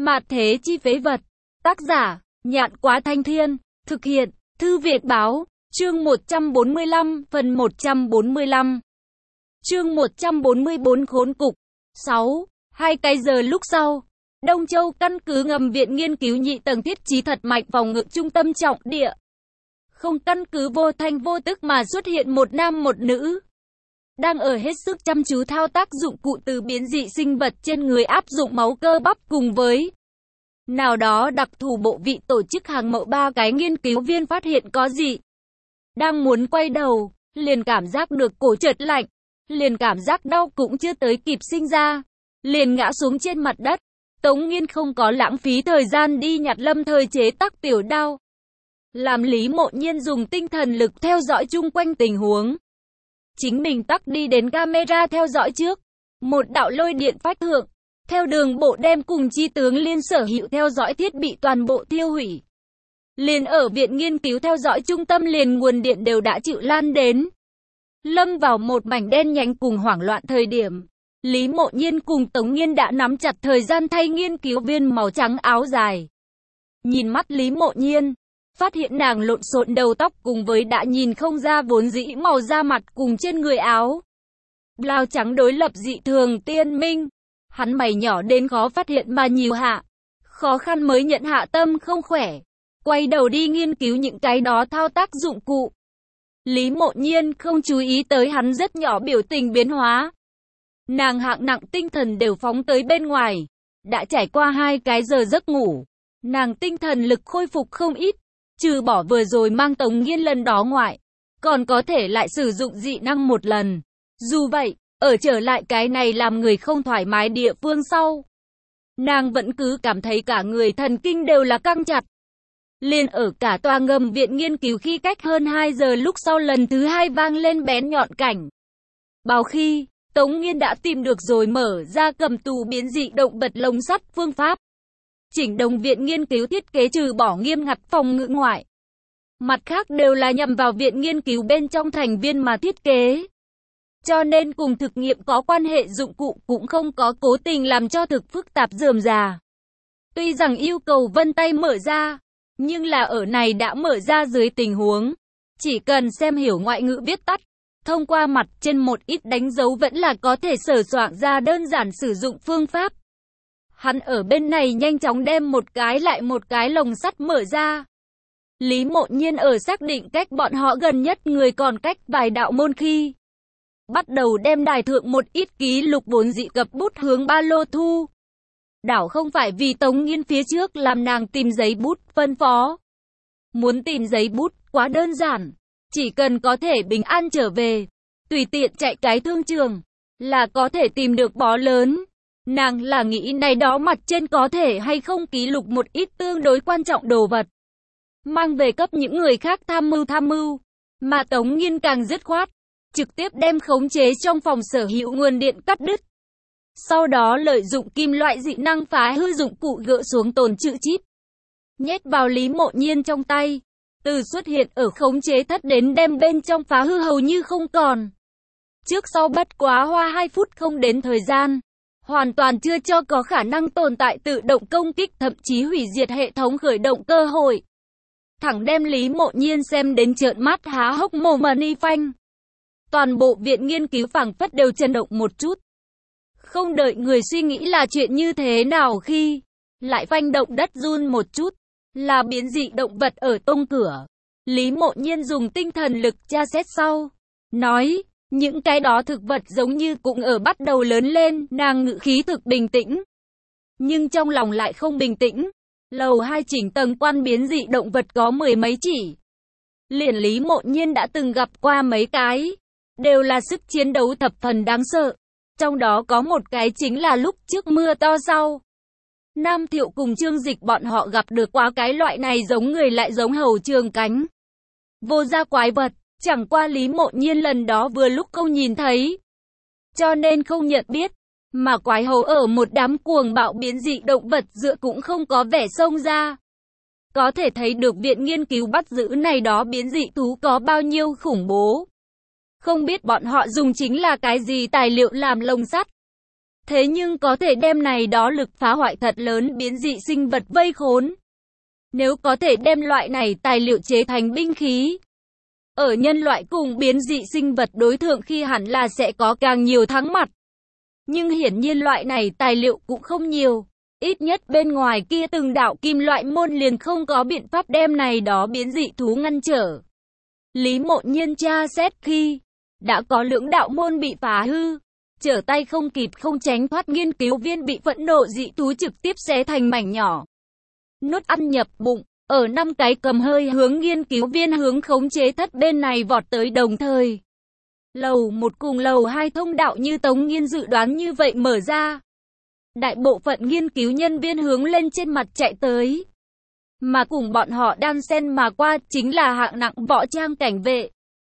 Mạt thế chi phế vật. Tác giả, Nhạn Quá Thanh Thiên. Thực hiện, Thư Việt Báo. Chương 145, phần 145. Chương 144 khốn cục. 6. 2 giờ lúc sau, Đông Châu căn cứ ngầm Viện Nghiên cứu nhị tầng thiết trí thật mạnh phòng ngự trung tâm trọng địa. Không căn cứ vô thanh vô tức mà xuất hiện một nam một nữ. Đang ở hết sức chăm chú thao tác dụng cụ từ biến dị sinh vật trên người áp dụng máu cơ bắp cùng với nào đó đặc thù bộ vị tổ chức hàng mẫu. 3 cái nghiên cứu viên phát hiện có gì. Đang muốn quay đầu, liền cảm giác được cổ chợt lạnh, liền cảm giác đau cũng chưa tới kịp sinh ra, liền ngã xuống trên mặt đất. Tống Nghiên không có lãng phí thời gian đi nhặt lâm thời chế tác tiểu đao. Làm Lý Mộ Nhiên dùng tinh thần lực theo dõi chung quanh tình huống. Chính mình tắc đi đến camera theo dõi trước. Một đạo lôi điện phách thượng, theo đường bộ đem cùng chi tướng liên sở hữu theo dõi thiết bị toàn bộ tiêu hủy. Liền ở viện nghiên cứu theo dõi trung tâm liền nguồn điện đều đã chịu lan đến. Lâm vào một mảnh đen nhánh cùng hoảng loạn thời điểm. Lý Mộ Nhiên cùng Tống Nghiên đã nắm chặt thời gian thay nghiên cứu viên màu trắng áo dài. Nhìn mắt Lý Mộ Nhiên, phát hiện nàng lộn xộn đầu tóc cùng với đã nhìn không ra vốn dĩ màu da mặt cùng trên người áo blau trắng đối lập dị thường tiên minh. Hắn mày nhỏ đến khó phát hiện mà nhíu hạ, khó khăn mới nhận hạ tâm không khỏe, quay đầu đi nghiên cứu những cái đó thao tác dụng cụ. Lý Mộ Nhiên không chú ý tới hắn rất nhỏ biểu tình biến hóa. Nàng hạng nặng tinh thần đều phóng tới bên ngoài. Đã trải qua 2 giờ giấc ngủ, nàng tinh thần lực khôi phục không ít. Trừ bỏ vừa rồi mang Tống Nghiên lần đó ngoại, còn có thể lại sử dụng dị năng một lần. Dù vậy, ở trở lại cái này làm người không thoải mái địa phương sau, nàng vẫn cứ cảm thấy cả người thần kinh đều là căng chặt. Liền ở cả tòa ngầm viện nghiên cứu khi cách hơn 2 giờ lúc sau lần thứ 2 vang lên bén nhọn cảnh báo khi, Tống Nghiên đã tìm được rồi mở ra cầm tù biến dị động vật lồng sắt phương pháp. Chỉnh đồng viện nghiên cứu thiết kế trừ bỏ nghiêm ngặt phòng ngự ngoại, mặt khác đều là nhằm vào viện nghiên cứu bên trong thành viên mà thiết kế. Cho nên cùng thực nghiệm có quan hệ dụng cụ cũng không có cố tình làm cho thực phức tạp rườm rà. Tuy rằng yêu cầu vân tay mở ra, nhưng là ở này đã mở ra dưới tình huống, chỉ cần xem hiểu ngoại ngữ viết tắt, thông qua mặt trên một ít đánh dấu vẫn là có thể sửa soạn ra đơn giản sử dụng phương pháp. Hắn ở bên này nhanh chóng đem một cái lại một cái lồng sắt mở ra. Lý Mộ Nhiên ở xác định cách bọn họ gần nhất người còn cách vài đạo môn khi bắt đầu đem đài thượng một ít ký lục vốn dị gập bút hướng ba lô thu. Đảo không phải vì Tống Nghiên phía trước làm nàng tìm giấy bút phân phó. Muốn tìm giấy bút quá đơn giản, chỉ cần có thể bình an trở về, tùy tiện chạy cái thương trường là có thể tìm được bó lớn. Nàng là nghĩ này đó mặt trên có thể hay không ký lục một ít tương đối quan trọng đồ vật, mang về cấp những người khác tham mưu. Mà Tống Nghiên càng dứt khoát, trực tiếp đem khống chế trong phòng sở hữu nguồn điện cắt đứt. Sau đó lợi dụng kim loại dị năng phá hư dụng cụ gỡ xuống tồn trữ chip, nhét vào Lý Mộ Nhiên trong tay. Từ xuất hiện ở khống chế thất đến đem bên trong phá hư hầu như không còn. Trước sau bất quá hoa 2 phút không đến thời gian, hoàn toàn chưa cho có khả năng tồn tại tự động công kích thậm chí hủy diệt hệ thống khởi động cơ hội. Thẳng đem Lý Mộ Nhiên xem đến trợn mắt há hốc mồm mà ni phanh. Toàn bộ viện nghiên cứu phảng phất đều chấn động một chút. Không đợi người suy nghĩ là chuyện như thế nào khi lại phanh động đất run một chút, là biến dị động vật ở tông cửa. Lý Mộ Nhiên dùng tinh thần lực tra xét sau, nói, những cái đó thực vật giống như cũng ở bắt đầu lớn lên. Nàng ngữ khí thực bình tĩnh, nhưng trong lòng lại không bình tĩnh. Lầu 2 chỉnh tầng quan biến dị động vật có 10 mấy chỉ. Liền Lý Mộ Nhiên đã từng gặp qua mấy cái, đều là sức chiến đấu thập phần đáng sợ. Trong đó có một cái chính là lúc trước mưa to sau, Nam Thiệu cùng Trương Dịch bọn họ gặp được quá cái loại này giống người lại giống hầu trường cánh vô gia quái vật. Chẳng qua Lý Mộ Nhiên lần đó vừa lúc không nhìn thấy, cho nên không nhận biết. Mà quái hầu ở một đám cuồng bạo biến dị động vật giữa cũng không có vẻ xông ra. Có thể thấy được viện nghiên cứu bắt giữ này đó biến dị thú có bao nhiêu khủng bố. Không biết bọn họ dùng chính là cái gì tài liệu làm lồng sắt. Thế nhưng có thể đem này đó lực phá hoại thật lớn biến dị sinh vật vây khốn. Nếu có thể đem loại này tài liệu chế thành binh khí, ở nhân loại cùng biến dị sinh vật đối thượng khi hẳn là sẽ có càng nhiều thắng mặt. Nhưng hiển nhiên loại này tài liệu cũng không nhiều. Ít nhất bên ngoài kia từng đạo kim loại môn liền không có biện pháp đem này đó biến dị thú ngăn trở. Lý Mộ Nhiên tra xét khi đã có lưỡng đạo môn bị phá hư, trở tay không kịp không tránh thoát, nghiên cứu viên bị phẫn nộ dị thú trực tiếp xé thành mảnh nhỏ. Nuốt ăn nhập bụng, ở 5 cái cầm hơi hướng nghiên cứu viên hướng khống chế thất bên này vọt tới đồng thời. Lầu 1 cùng lầu 2 thông đạo như Tống Nghiên dự đoán như vậy mở ra. Đại bộ phận nghiên cứu nhân viên hướng lên trên mặt chạy tới. Mà cùng bọn họ đan xen mà qua chính là hạng nặng võ trang cảnh vệ.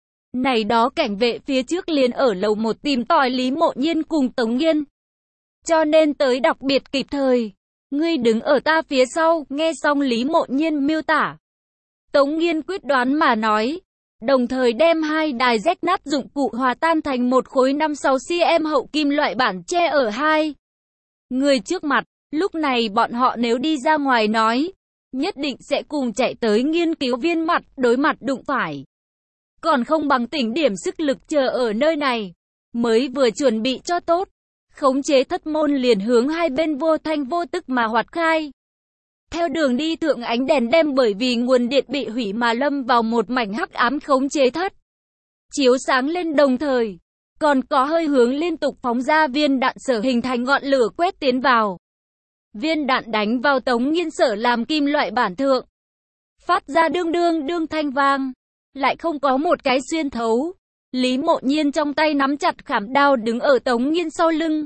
Này đó cảnh vệ phía trước liền ở lầu 1 tìm tòi Lý Mộ Nhiên cùng Tống Nghiên. Cho nên tới đặc biệt kịp thời. Ngươi đứng ở ta phía sau, nghe xong Lý Mộ Nhiên miêu tả. Tống Nghiên quyết đoán mà nói. Đồng thời đem 2 đài rách nát dụng cụ hòa tan thành một khối 5-6 cm hậu kim loại bản che ở 2 người trước mặt. Lúc này bọn họ nếu đi ra ngoài nói, nhất định sẽ cùng chạy tới nghiên cứu viên mặt đối mặt đụng phải. Còn không bằng tỉnh điểm sức lực chờ ở nơi này. Mới vừa chuẩn bị cho tốt, khống chế thất môn liền hướng hai bên vô thanh vô tức mà hoạt khai. Theo đường đi thượng ánh đèn đem bởi vì nguồn điện bị hủy mà lâm vào một mảnh hắc ám khống chế thất. Chiếu sáng lên đồng thời, còn có hơi hướng liên tục phóng ra viên đạn sở hình thành ngọn lửa quét tiến vào. Viên đạn đánh vào Tống Nghiên sở làm kim loại bản thượng. Phát ra đương thanh vang. Lại không có một cái xuyên thấu. Lý Mộ Nhiên trong tay nắm chặt khảm đao đứng ở Tống Nghiên sau lưng.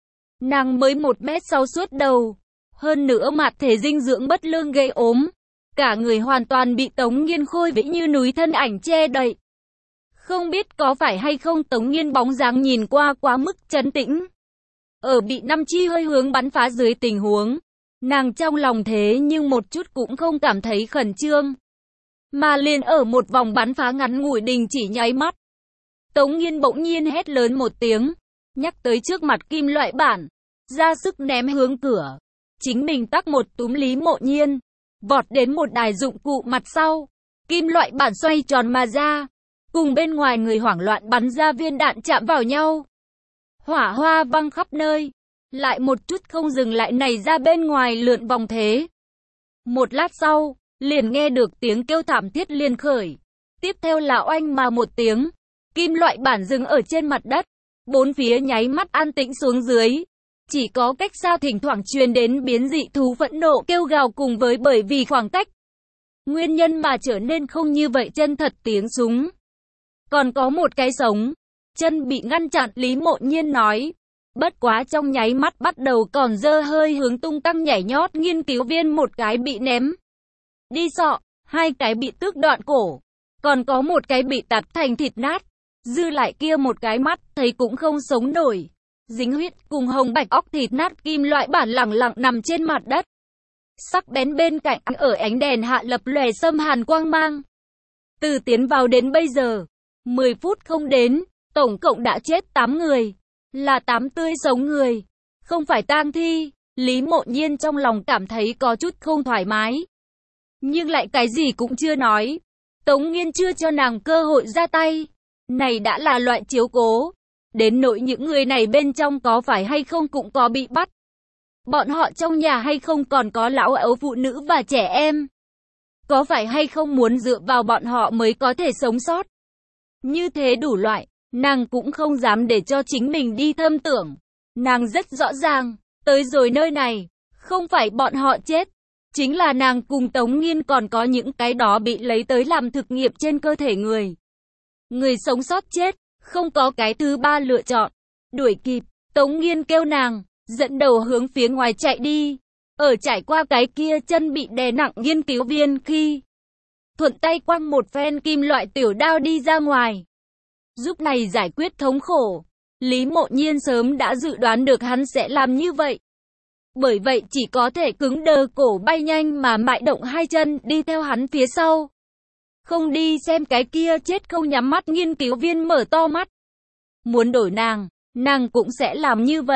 Nàng mới 1m6 suốt đầu. Hơn nữa mặt thể dinh dưỡng bất lương gây ốm. Cả người hoàn toàn bị Tống Nghiên khôi vĩ như núi thân ảnh che đậy. Không biết có phải hay không Tống Nghiên bóng dáng nhìn qua quá mức trấn tĩnh. Ở bị 5 chi hơi hướng bắn phá dưới tình huống, nàng trong lòng thế nhưng một chút cũng không cảm thấy khẩn trương. Mà liền ở một vòng bắn phá ngắn ngủi đình chỉ nháy mắt. Tống Nghiên bỗng nhiên hét lớn một tiếng, nhắc tới trước mặt kim loại bản, ra sức ném hướng cửa. Chính mình tắc một túm Lý Mộ Nhiên, vọt đến một đài dụng cụ mặt sau. Kim loại bản xoay tròn mà ra, cùng bên ngoài người hoảng loạn bắn ra viên đạn chạm vào nhau. Hỏa hoa văng khắp nơi, lại một chút không dừng lại nảy ra bên ngoài lượn vòng thế. Một lát sau, liền nghe được tiếng kêu thảm thiết liên khởi. Tiếp theo là oanh mà một tiếng, kim loại bản dừng ở trên mặt đất. Bốn phía nháy mắt an tĩnh xuống dưới. Chỉ có cách xa thỉnh thoảng truyền đến biến dị thú phẫn nộ kêu gào cùng với bởi vì khoảng cách. Nguyên nhân mà trở nên không như vậy chân thật tiếng súng. Còn có một cái sống. Chân bị ngăn chặn, Lý Mộ Nhiên nói. Bất quá trong nháy mắt bắt đầu còn dơ hơi hướng tung tăng nhảy nhót nghiên cứu viên, một cái bị ném đi sọ, 2 cái bị tước đoạn cổ, còn có một cái bị tạt thành thịt nát. Dư lại kia một cái mắt thấy cũng không sống nổi. Dính huyết cùng hồng bạch óc thịt nát kim loại bản lẳng lặng nằm trên mặt đất. Sắc bén bên cạnh ở ánh đèn hạ lập lòe xâm hàn quang mang. Từ tiến vào đến bây giờ, 10 phút không đến, tổng cộng đã chết 8 người. Là 8 tươi sống người, không phải tang thi. Lý Mộ Nhiên trong lòng cảm thấy có chút không thoải mái. Nhưng lại cái gì cũng chưa nói. Tống Nghiên chưa cho nàng cơ hội ra tay. Này đã là loại chiếu cố. Đến nỗi những người này bên trong có phải hay không cũng có bị bắt. Bọn họ trong nhà hay không còn có lão ấu phụ nữ và trẻ em. Có phải hay không muốn dựa vào bọn họ mới có thể sống sót. Như thế đủ loại, nàng cũng không dám để cho chính mình đi thâm tưởng. Nàng rất rõ ràng, tới rồi nơi này, không phải bọn họ chết. Chính là nàng cùng Tống Nghiên còn có những cái đó bị lấy tới làm thực nghiệm trên cơ thể người. Người sống sót chết, không có cái thứ ba lựa chọn. Đuổi kịp, Tống Nghiên kêu nàng, dẫn đầu hướng phía ngoài chạy đi. Ở trải qua cái kia chân bị đè nặng nghiên cứu viên khi thuận tay quăng một phen kim loại tiểu đao đi ra ngoài. Giúp này giải quyết thống khổ. Lý Mộ Nhiên sớm đã dự đoán được hắn sẽ làm như vậy. Bởi vậy chỉ có thể cứng đờ cổ bay nhanh mà mại động 2 chân đi theo hắn phía sau. Không đi xem cái kia chết không nhắm mắt nghiên cứu viên mở to mắt. Muốn đổi nàng cũng sẽ làm như vậy.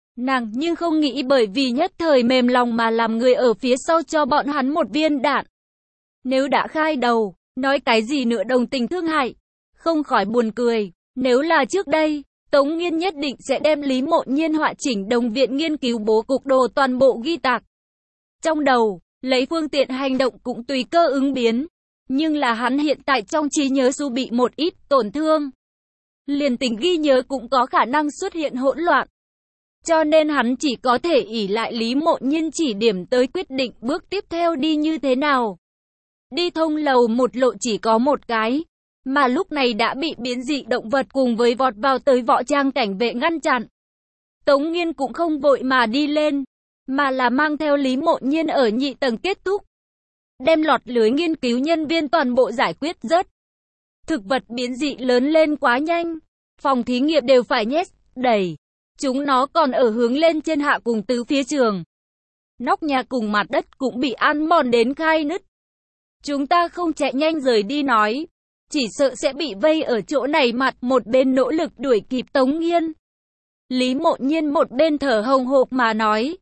Nàng nhưng không nghĩ bởi vì nhất thời mềm lòng mà làm người ở phía sau cho bọn hắn một viên đạn. Nếu đã khai đầu, nói cái gì nữa đồng tình thương hại, không khỏi buồn cười. Nếu là trước đây, Tống Nghiên nhất định sẽ đem Lý Mộ Nhiên họa chỉnh đồng viện nghiên cứu bố cục đồ toàn bộ ghi tạc trong đầu, lấy phương tiện hành động cũng tùy cơ ứng biến. Nhưng là hắn hiện tại trong trí nhớ dù bị một ít tổn thương, liền tình ghi nhớ cũng có khả năng xuất hiện hỗn loạn. Cho nên hắn chỉ có thể ỷ lại Lý Mộ Nhiên chỉ điểm tới quyết định bước tiếp theo đi như thế nào. Đi thông lầu một lộ chỉ có một cái, mà lúc này đã bị biến dị động vật cùng với vọt vào tới võ trang cảnh vệ ngăn chặn. Tống Nghiên cũng không vội mà đi lên, mà là mang theo Lý Mộ Nhiên ở nhị tầng kết thúc. Đem lọt lưới nghiên cứu nhân viên toàn bộ giải quyết rớt. Thực vật biến dị lớn lên quá nhanh, phòng thí nghiệm đều phải nhét, đẩy. Chúng nó còn ở hướng lên trên hạ cùng tứ phía trường. Nóc nhà cùng mặt đất cũng bị ăn mòn đến khai nứt. Chúng ta không chạy nhanh rời đi nói, chỉ sợ sẽ bị vây ở chỗ này. Mặt một bên nỗ lực đuổi kịp Tống Nghiên. Lý Mộ Nhiên một bên thở hồng hộc mà nói,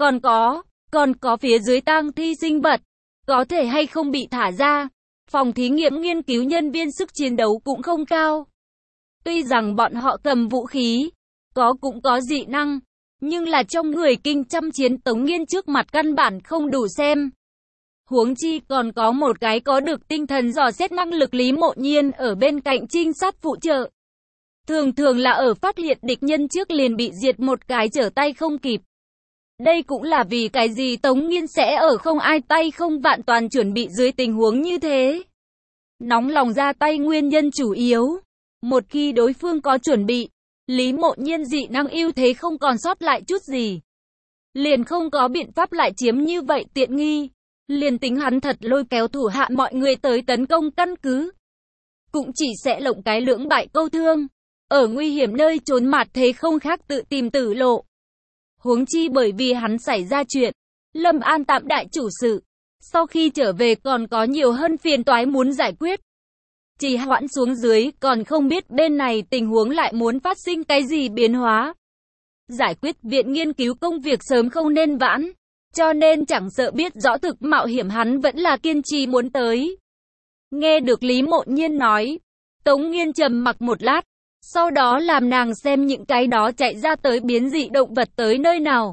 còn có phía dưới tang thi sinh vật, có thể hay không bị thả ra. Phòng thí nghiệm nghiên cứu nhân viên sức chiến đấu cũng không cao. Tuy rằng bọn họ cầm vũ khí, cũng có dị năng, nhưng là trong người kinh trăm chiến Tống Nghiên trước mặt căn bản không đủ xem. Huống chi còn có một cái có được tinh thần dò xét năng lực Lý Mộ Nhiên ở bên cạnh trinh sát phụ trợ. Thường là ở phát hiện địch nhân trước liền bị diệt một cái trở tay không kịp. Đây cũng là vì cái gì Tống Nghiên sẽ ở không ai tay không vạn toàn chuẩn bị dưới tình huống như thế. Nóng lòng ra tay nguyên nhân chủ yếu. Một khi đối phương có chuẩn bị, Lý Mộ Nhiên dị năng ưu thế không còn sót lại chút gì. Liền không có biện pháp lại chiếm như vậy tiện nghi. Liền tính hắn thật lôi kéo thủ hạ mọi người tới tấn công căn cứ, cũng chỉ sẽ lộng cái lưỡng bại câu thương. Ở nguy hiểm nơi trốn mặt thế không khác tự tìm tử lộ. Huống chi bởi vì hắn xảy ra chuyện, Lâm An tạm đại chủ sự. Sau khi trở về còn có nhiều hơn phiền toái muốn giải quyết. Chỉ hoãn xuống dưới còn không biết bên này tình huống lại muốn phát sinh cái gì biến hóa. Giải quyết viện nghiên cứu công việc sớm không nên vãn. Cho nên chẳng sợ biết rõ thực mạo hiểm hắn vẫn là kiên trì muốn tới. Nghe được Lý Mộ Nhiên nói, Tống Nghiên trầm mặc một lát. Sau đó làm nàng xem những cái đó chạy ra tới biến dị động vật tới nơi nào.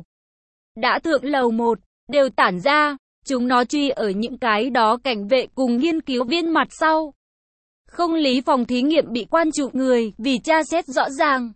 Đã thượng lầu 1, đều tản ra, chúng nó truy ở những cái đó cảnh vệ cùng nghiên cứu viên mặt sau. Không lý phòng thí nghiệm bị quan trụ người vì tra xét rõ ràng.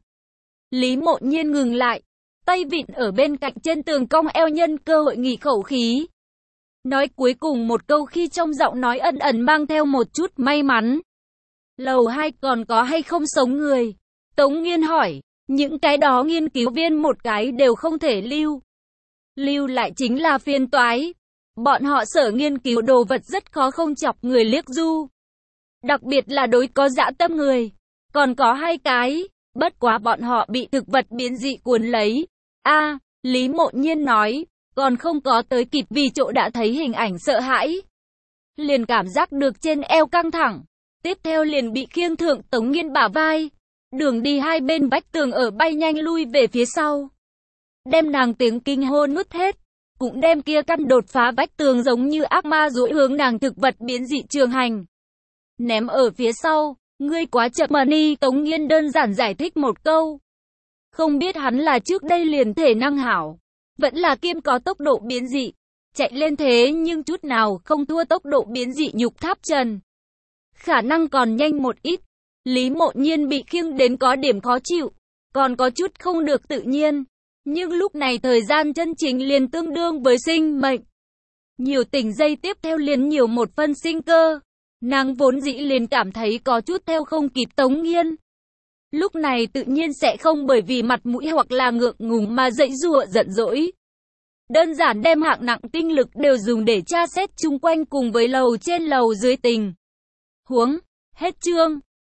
Lý Mộ Nhiên ngừng lại, tay vịn ở bên cạnh trên tường cong eo nhân cơ hội nghỉ khẩu khí. Nói cuối cùng một câu khi trong giọng nói ẩn ẩn mang theo một chút may mắn. Lầu 2 còn có hay không sống người? Tống Nghiên hỏi, những cái đó nghiên cứu viên một cái đều không thể lưu. Lưu lại chính là phiền toái. Bọn họ sở nghiên cứu đồ vật rất khó không chọc người liếc du. Đặc biệt là đối có dã tâm người. Còn có 2 cái, bất quá bọn họ bị thực vật biến dị cuốn lấy. Lý Mộ Nhiên nói, còn không có tới kịp vì chỗ đã thấy hình ảnh sợ hãi. Liền cảm giác được trên eo căng thẳng. Tiếp theo liền bị khiêng thượng Tống Nghiên bả vai. Đường đi hai bên vách tường ở bay nhanh lui về phía sau. Đem nàng tiếng kinh hô nuốt hết. Cũng đem kia căn đột phá vách tường giống như ác ma duỗi hướng nàng thực vật biến dị trường hành. Ném ở phía sau, ngươi quá chậm mà đi. Tống Nghiên đơn giản giải thích một câu. Không biết hắn là trước đây liền thể năng hảo, vẫn là kiêm có tốc độ biến dị. Chạy lên thế nhưng chút nào không thua tốc độ biến dị nhục tháp trần. Khả năng còn nhanh một ít. Lý Mộ Nhiên bị khiêng đến có điểm khó chịu, còn có chút không được tự nhiên. Nhưng lúc này thời gian chân chính liền tương đương với sinh mệnh. Nhiều tỉnh giây tiếp theo liền nhiều một phân sinh cơ. Nàng vốn dĩ liền cảm thấy có chút theo không kịp Tống Nghiên. Lúc này tự nhiên sẽ không bởi vì mặt mũi hoặc là ngượng ngùng mà dãy giụa giận dỗi. Đơn giản đem hạng nặng tinh lực đều dùng để tra xét chung quanh cùng với lầu trên lầu dưới tình huống. Hết chương.